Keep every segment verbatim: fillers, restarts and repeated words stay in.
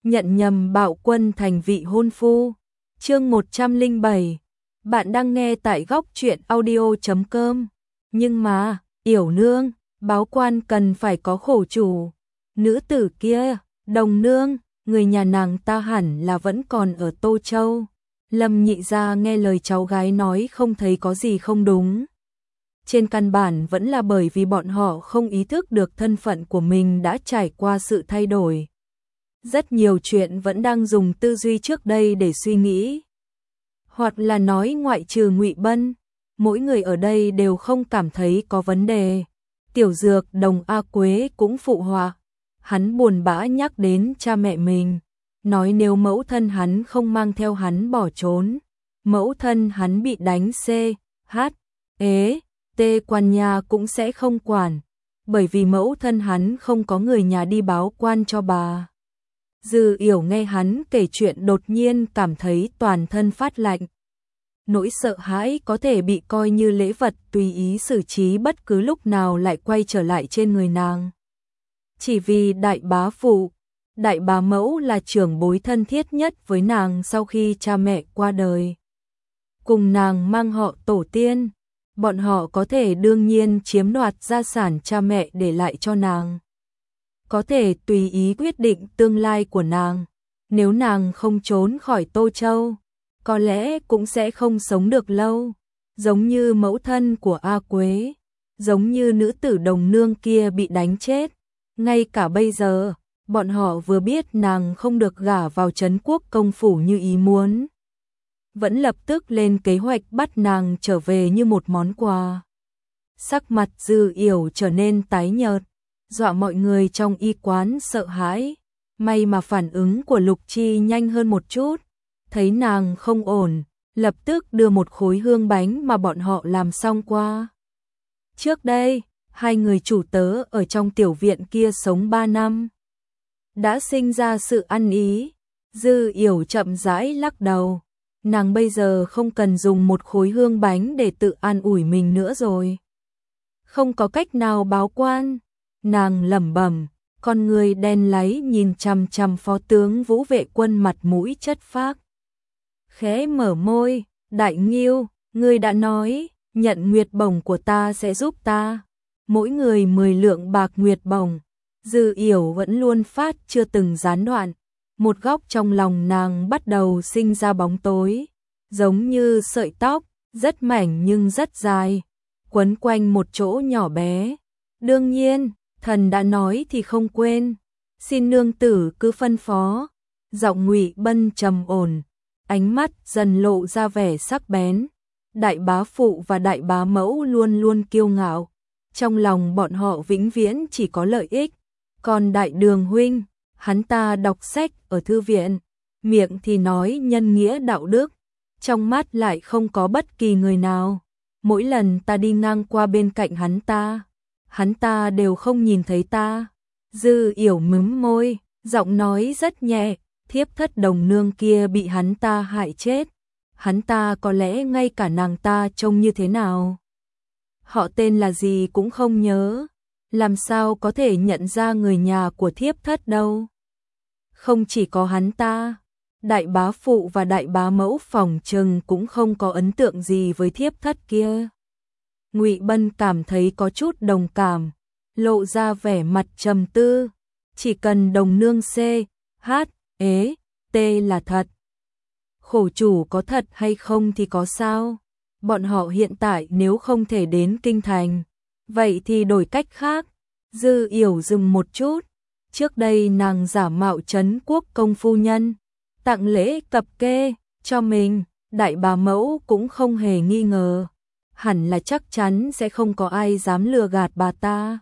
nhận nhầm Bạo Quân thành vị hôn phu. Chương một trăm lẻ bảy. Bạn đang nghe tại góc truyện audio chấm com. Nhưng mà, Yểu nương, báo quan cần phải có khổ chủ. Nữ tử kia, Đồng nương, người nhà nàng ta hẳn là vẫn còn ở Tô Châu. Lâm nhị gia nghe lời cháu gái nói không thấy có gì không đúng. Trên căn bản vẫn là bởi vì bọn họ không ý thức được thân phận của mình đã trải qua sự thay đổi. Rất nhiều chuyện vẫn đang dùng tư duy trước đây để suy nghĩ. Hoặc là nói ngoại trừ Ngụy Bân, mỗi người ở đây đều không cảm thấy có vấn đề. Tiểu Dược Đồng A Quế cũng phụ họa. Hắn buồn bã nhắc đến cha mẹ mình, nói nếu mẫu thân hắn không mang theo hắn bỏ trốn, mẫu thân hắn bị đánh C, H, ế, T quan nhà cũng sẽ không quản, bởi vì mẫu thân hắn không có người nhà đi báo quan cho bà. Dư Yểu nghe hắn kể chuyện đột nhiên cảm thấy toàn thân phát lạnh. Nỗi sợ hãi có thể bị coi như lễ vật tùy ý xử trí bất cứ lúc nào lại quay trở lại trên người nàng. Chỉ vì đại bá phụ, đại bá mẫu là trưởng bối thân thiết nhất với nàng sau khi cha mẹ qua đời. Cùng nàng mang họ tổ tiên, bọn họ có thể đương nhiên chiếm đoạt gia sản cha mẹ để lại cho nàng. Có thể tùy ý quyết định tương lai của nàng. Nếu nàng không trốn khỏi Tô Châu, có lẽ cũng sẽ không sống được lâu. Giống như mẫu thân của A Quế, giống như nữ tử Đồng nương kia bị đánh chết. Ngay cả bây giờ, bọn họ vừa biết nàng không được gả vào trấn quốc công phủ như ý muốn, vẫn lập tức lên kế hoạch bắt nàng trở về như một món quà. Sắc mặt Dư Yểu trở nên tái nhợt, dọa mọi người trong y quán sợ hãi. May mà phản ứng của Lục Chi nhanh hơn một chút, thấy nàng không ổn, lập tức đưa một khối hương bánh mà bọn họ làm xong qua. Trước đây, hai người chủ tớ ở trong tiểu viện kia sống ba năm, đã sinh ra sự ăn ý. Dư Yểu chậm rãi lắc đầu, nàng bây giờ không cần dùng một khối hương bánh để tự an ủi mình nữa rồi. Không có cách nào báo quan, nàng lẩm bẩm, con người đen láy nhìn chằm chằm phó tướng Vũ Vệ Quân mặt mũi chất phác. Khẽ mở môi, Đại Nghiêu, ngươi đã nói, nhận nguyệt bổng của ta sẽ giúp ta. Mỗi người mười lượng bạc nguyệt bổng. Dư Yểu vẫn luôn phát chưa từng gián đoạn. Một góc trong lòng nàng bắt đầu sinh ra bóng tối, giống như sợi tóc, rất mảnh nhưng rất dài, quấn quanh một chỗ nhỏ bé. Đương nhiên, thần đã nói thì không quên, xin nương tử cứ phân phó. Giọng Ngụy Bân trầm ổn, ánh mắt dần lộ ra vẻ sắc bén. Đại bá phụ và đại bá mẫu luôn luôn kiêu ngạo, trong lòng bọn họ vĩnh viễn chỉ có lợi ích. Còn đại đường huynh, hắn ta đọc sách ở thư viện, miệng thì nói nhân nghĩa đạo đức, trong mắt lại không có bất kỳ người nào. Mỗi lần ta đi ngang qua bên cạnh hắn ta, hắn ta đều không nhìn thấy ta. Dư Yểu mím môi, giọng nói rất nhẹ, thiếp thất Đồng nương kia bị hắn ta hại chết. Hắn ta có lẽ ngay cả nàng ta trông như thế nào, họ tên là gì cũng không nhớ, làm sao có thể nhận ra người nhà của thiếp thất đâu. Không chỉ có hắn ta, đại bá phụ và đại bá mẫu phòng trừng cũng không có ấn tượng gì với thiếp thất kia. Ngụy Bân cảm thấy có chút đồng cảm, lộ ra vẻ mặt trầm tư. Chỉ cần Đồng nương C, H, ế, T là thật. Khổ chủ có thật hay không thì có sao? Bọn họ hiện tại nếu không thể đến kinh thành, vậy thì đổi cách khác. Dư Yểu dừng một chút. Trước đây nàng giả mạo trấn quốc công phu nhân, tặng lễ cập kê cho mình, đại bá mẫu cũng không hề nghi ngờ. Hẳn là chắc chắn sẽ không có ai dám lừa gạt bà ta.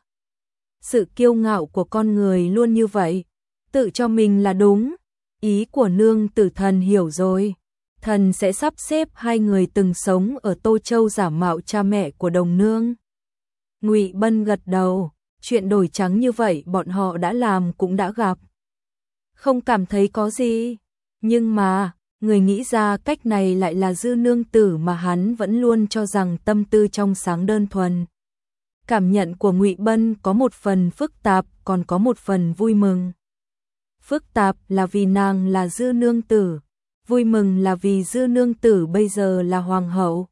Sự kiêu ngạo của con người luôn như vậy, tự cho mình là đúng. Ý của nương tử thần hiểu rồi. Thần sẽ sắp xếp hai người từng sống ở Tô Châu giả mạo cha mẹ của Đồng nương. Ngụy Bân gật đầu, chuyện đổi trắng như vậy bọn họ đã làm cũng đã gặp, không cảm thấy có gì. Nhưng mà, người nghĩ ra cách này lại là Dư nương tử mà hắn vẫn luôn cho rằng tâm tư trong sáng đơn thuần. Cảm nhận của Ngụy Bân có một phần phức tạp, còn có một phần vui mừng. Phức tạp là vì nàng là Dư nương tử, vui mừng là vì Dư nương tử bây giờ là hoàng hậu.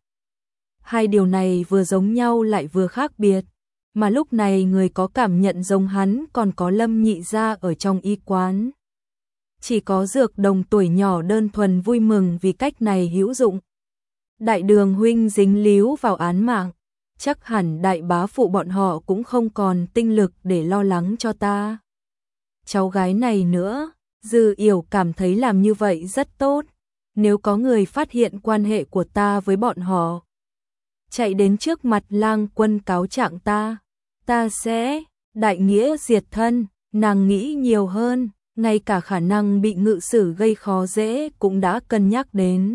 Hai điều này vừa giống nhau lại vừa khác biệt, mà lúc này người có cảm nhận giống hắn còn có Lâm nhị gia ở trong y quán. Chỉ có Dược Đồng tuổi nhỏ đơn thuần vui mừng vì cách này hữu dụng. Đại Đường huynh dính líu vào án mạng, chắc hẳn đại bá phụ bọn họ cũng không còn tinh lực để lo lắng cho ta. Cháu gái này nữa, Dư Yểu cảm thấy làm như vậy rất tốt, nếu có người phát hiện quan hệ của ta với bọn họ, chạy đến trước mặt Lang Quân cáo trạng ta, ta sẽ đại nghĩa diệt thân. Nàng nghĩ nhiều hơn, ngay cả khả năng bị ngự sử gây khó dễ cũng đã cân nhắc đến.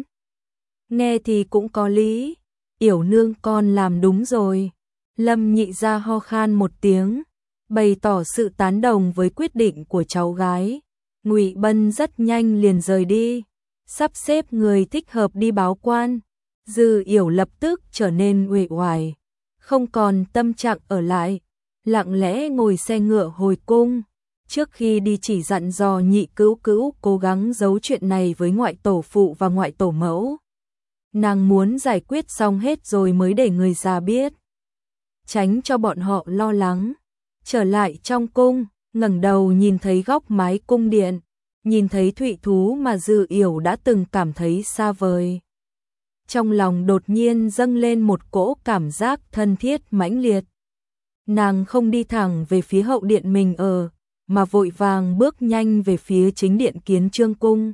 Nghe thì cũng có lý, Yểu nương con làm đúng rồi. Lâm nhị gia ho khan một tiếng, bày tỏ sự tán đồng với quyết định của cháu gái. Ngụy Bân rất nhanh liền rời đi, sắp xếp người thích hợp đi báo quan. Dư Yểu lập tức trở nên uể oải, không còn tâm trạng ở lại, lặng lẽ ngồi xe ngựa hồi cung. Trước khi đi chỉ dặn dò nhị cữu cữu cố gắng giấu chuyện này với ngoại tổ phụ và ngoại tổ mẫu. Nàng muốn giải quyết xong hết rồi mới để người già biết, tránh cho bọn họ lo lắng. Trở lại trong cung, ngẩng đầu nhìn thấy góc mái cung điện, nhìn thấy thụy thú mà Dư Yểu đã từng cảm thấy xa vời. Trong lòng đột nhiên dâng lên một cỗ cảm giác thân thiết mãnh liệt. Nàng không đi thẳng về phía hậu điện mình ở, mà vội vàng bước nhanh về phía chính điện Kiến Chương cung,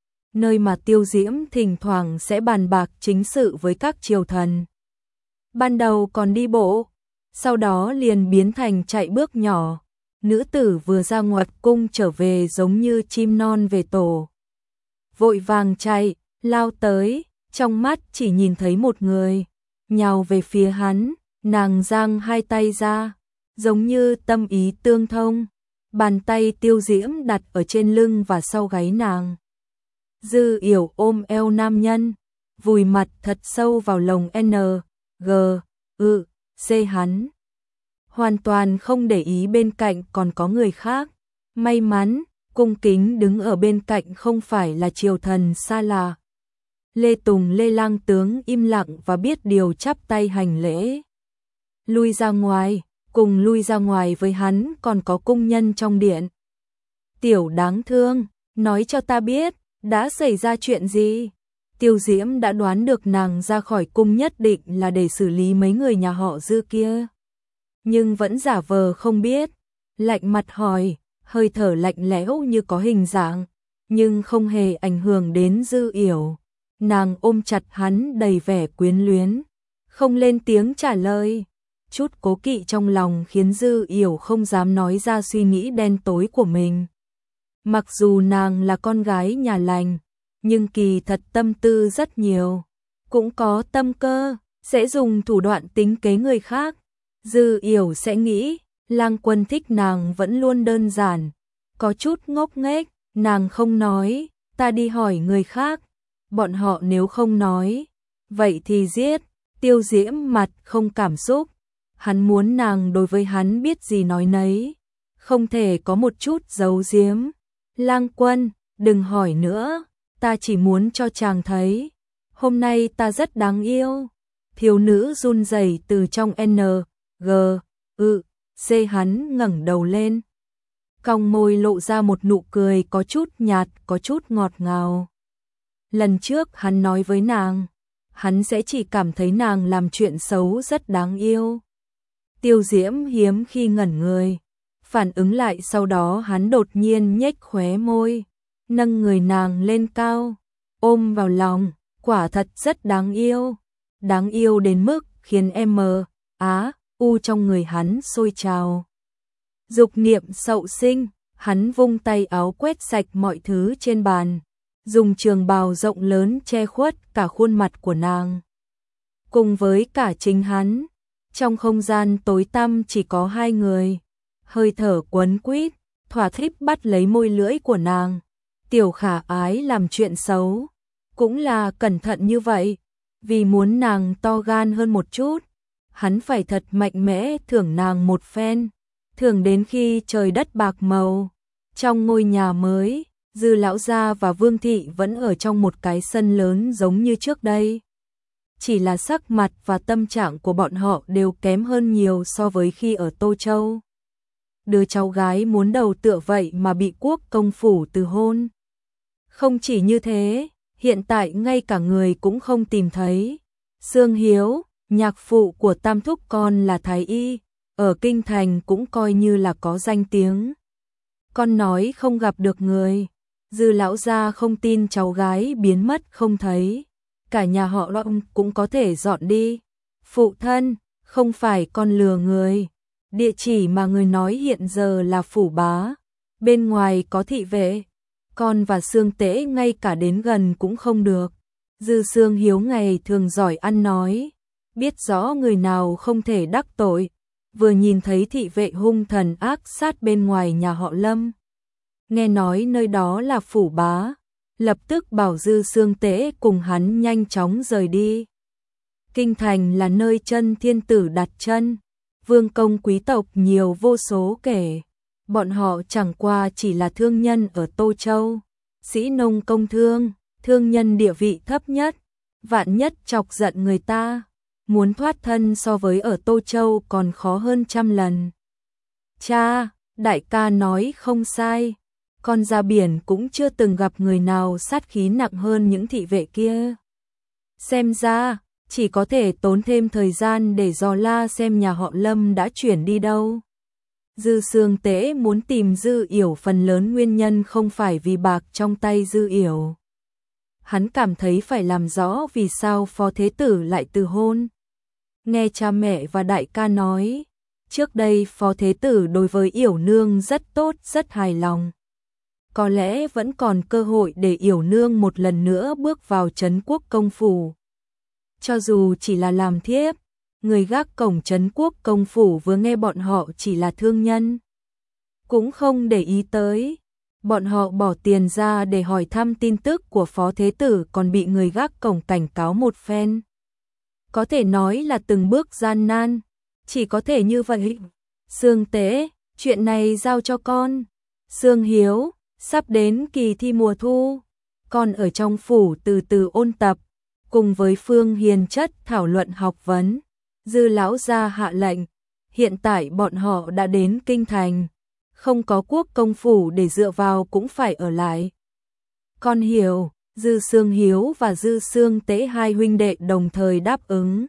nơi mà Tiêu Diễm thỉnh thoảng sẽ bàn bạc chính sự với các triều thần. Ban đầu còn đi bộ, sau đó liền biến thành chạy bước nhỏ. Nữ tử vừa ra ngoài cung trở về giống như chim non về tổ, vội vàng chạy, lao tới, trong mắt chỉ nhìn thấy một người, nhào về phía hắn. Nàng giang hai tay ra, giống như tâm ý tương thông, bàn tay Tiêu Diễm đặt ở trên lưng và sau gáy nàng. Dư Yểu ôm eo nam nhân, vùi mặt thật sâu vào lồng N, G, ư, C hắn. Hoàn toàn không để ý bên cạnh còn có người khác. May mắn, cung kính đứng ở bên cạnh không phải là triều thần xa lạ. Lê Tùng Lê lang tướng im lặng và biết điều chắp tay hành lễ. Lui ra ngoài, cùng lui ra ngoài với hắn còn có cung nhân trong điện. Tiểu đáng thương, nói cho ta biết, đã xảy ra chuyện gì? Tiêu Diễm đã đoán được nàng ra khỏi cung nhất định là để xử lý mấy người nhà họ Dư kia, nhưng vẫn giả vờ không biết, lạnh mặt hỏi, hơi thở lạnh lẽo như có hình dạng, nhưng không hề ảnh hưởng đến Dư Yểu. Nàng ôm chặt hắn đầy vẻ quyến luyến, không lên tiếng trả lời. Chút cố kỵ trong lòng khiến Dư Yểu không dám nói ra suy nghĩ đen tối của mình. Mặc dù nàng là con gái nhà lành, nhưng kỳ thật tâm tư rất nhiều, cũng có tâm cơ, sẽ dùng thủ đoạn tính kế người khác. Dư Yểu sẽ nghĩ, Lang Quân thích nàng vẫn luôn đơn giản, có chút ngốc nghếch, nàng không nói, ta đi hỏi người khác, bọn họ nếu không nói, vậy thì giết. Tiêu Diễm mặt không cảm xúc, hắn muốn nàng đối với hắn biết gì nói nấy, không thể có một chút giấu giếm. Lang Quân, đừng hỏi nữa, ta chỉ muốn cho chàng thấy, hôm nay ta rất đáng yêu. Thiếu nữ run rẩy từ trong N, G, ư, C hắn ngẩng đầu lên, cong môi lộ ra một nụ cười có chút nhạt, có chút ngọt ngào. Lần trước hắn nói với nàng, hắn sẽ chỉ cảm thấy nàng làm chuyện xấu rất đáng yêu. Tiêu Diễm hiếm khi ngẩn người, phản ứng lại sau đó hắn đột nhiên nhếch khóe môi, nâng người nàng lên cao, ôm vào lòng, quả thật rất đáng yêu. Đáng yêu đến mức khiến em á, u trong người hắn sôi trào. Dục niệm sậu sinh, hắn vung tay áo quét sạch mọi thứ trên bàn, dùng trường bào rộng lớn che khuất cả khuôn mặt của nàng. Cùng với cả chính hắn, trong không gian tối tăm chỉ có hai người, hơi thở quấn quýt, thỏa thích bắt lấy môi lưỡi của nàng. Tiểu khả ái làm chuyện xấu, cũng là cẩn thận như vậy, vì muốn nàng to gan hơn một chút, hắn phải thật mạnh mẽ thưởng nàng một phen, thưởng đến khi trời đất bạc màu. Trong ngôi nhà mới, Dư lão gia và Vương thị vẫn ở trong một cái sân lớn giống như trước đây. Chỉ là sắc mặt và tâm trạng của bọn họ đều kém hơn nhiều so với khi ở Tô Châu. Đứa cháu gái muốn đầu tựa vậy mà bị quốc công phủ từ hôn. Không chỉ như thế, hiện tại ngay cả người cũng không tìm thấy. Sương Hiếu, nhạc phụ của tam thúc con là Thái Y, ở Kinh Thành cũng coi như là có danh tiếng. Con nói không gặp được người. Dư lão gia không tin cháu gái biến mất không thấy. Cả nhà họ Long cũng có thể dọn đi. Phụ thân, không phải con lừa người. Địa chỉ mà người nói hiện giờ là Phủ Bá. Bên ngoài có thị vệ. Con và Sương Tế ngay cả đến gần cũng không được. Dư Sương Hiếu ngày thường giỏi ăn nói. Biết rõ người nào không thể đắc tội. Vừa nhìn thấy thị vệ hung thần ác sát bên ngoài nhà họ Lâm. Nghe nói nơi đó là Phủ Bá. Lập tức bảo Dư Sương Tế cùng hắn nhanh chóng rời đi. Kinh Thành là nơi chân thiên tử đặt chân. Vương công quý tộc nhiều vô số kể. Bọn họ chẳng qua chỉ là thương nhân ở Tô Châu. Sĩ nông công thương, thương nhân địa vị thấp nhất. Vạn nhất chọc giận người ta. Muốn thoát thân so với ở Tô Châu còn khó hơn trăm lần. Cha, đại ca nói không sai. Con ra biển cũng chưa từng gặp người nào sát khí nặng hơn những thị vệ kia. Xem ra, chỉ có thể tốn thêm thời gian để dò la xem nhà họ Lâm đã chuyển đi đâu. Dư Sương Tế muốn tìm Dư Yểu phần lớn nguyên nhân không phải vì bạc trong tay Dư Yểu. Hắn cảm thấy phải làm rõ vì sao Phó Thế Tử lại từ hôn. Nghe cha mẹ và đại ca nói, trước đây Phó Thế Tử đối với Yểu Nương rất tốt, rất hài lòng. Có lẽ vẫn còn cơ hội để Yểu Nương một lần nữa bước vào trấn quốc công phủ. Cho dù chỉ là làm thiếp, người gác cổng trấn quốc công phủ vừa nghe bọn họ chỉ là thương nhân. Cũng không để ý tới. Bọn họ bỏ tiền ra để hỏi thăm tin tức của Phó Thế Tử còn bị người gác cổng cảnh cáo một phen. Có thể nói là từng bước gian nan. Chỉ có thể như vậy. Sương Tế, chuyện này giao cho con. Sương Hiếu, sắp đến kỳ thi mùa thu. Con ở trong phủ từ từ ôn tập. Cùng với Phương Hiền Chất thảo luận học vấn. Dư lão gia hạ lệnh. Hiện tại bọn họ đã đến Kinh Thành. Không có quốc công phủ để dựa vào cũng phải ở lại. Con hiểu. Dư Sương Hiếu và Dư Sương Tế hai huynh đệ đồng thời đáp ứng.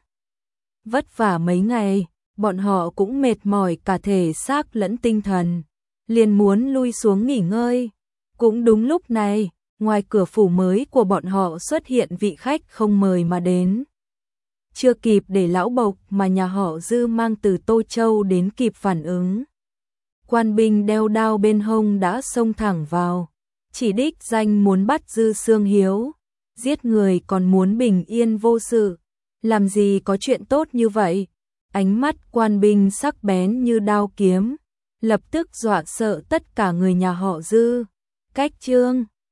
Vất vả mấy ngày, bọn họ cũng mệt mỏi cả thể xác lẫn tinh thần. Liền muốn lui xuống nghỉ ngơi. Cũng đúng lúc này, ngoài cửa phủ mới của bọn họ xuất hiện vị khách không mời mà đến. Chưa kịp để lão bộc mà nhà họ Dư mang từ Tô Châu đến kịp phản ứng. Quan binh đeo đao bên hông đã xông thẳng vào. Chỉ đích danh muốn bắt Dư Sương Hiếu. Giết người còn muốn bình yên vô sự. Làm gì có chuyện tốt như vậy. Ánh mắt quan binh sắc bén như đao kiếm. Lập tức dọa sợ tất cả người nhà họ Dư. Cách chương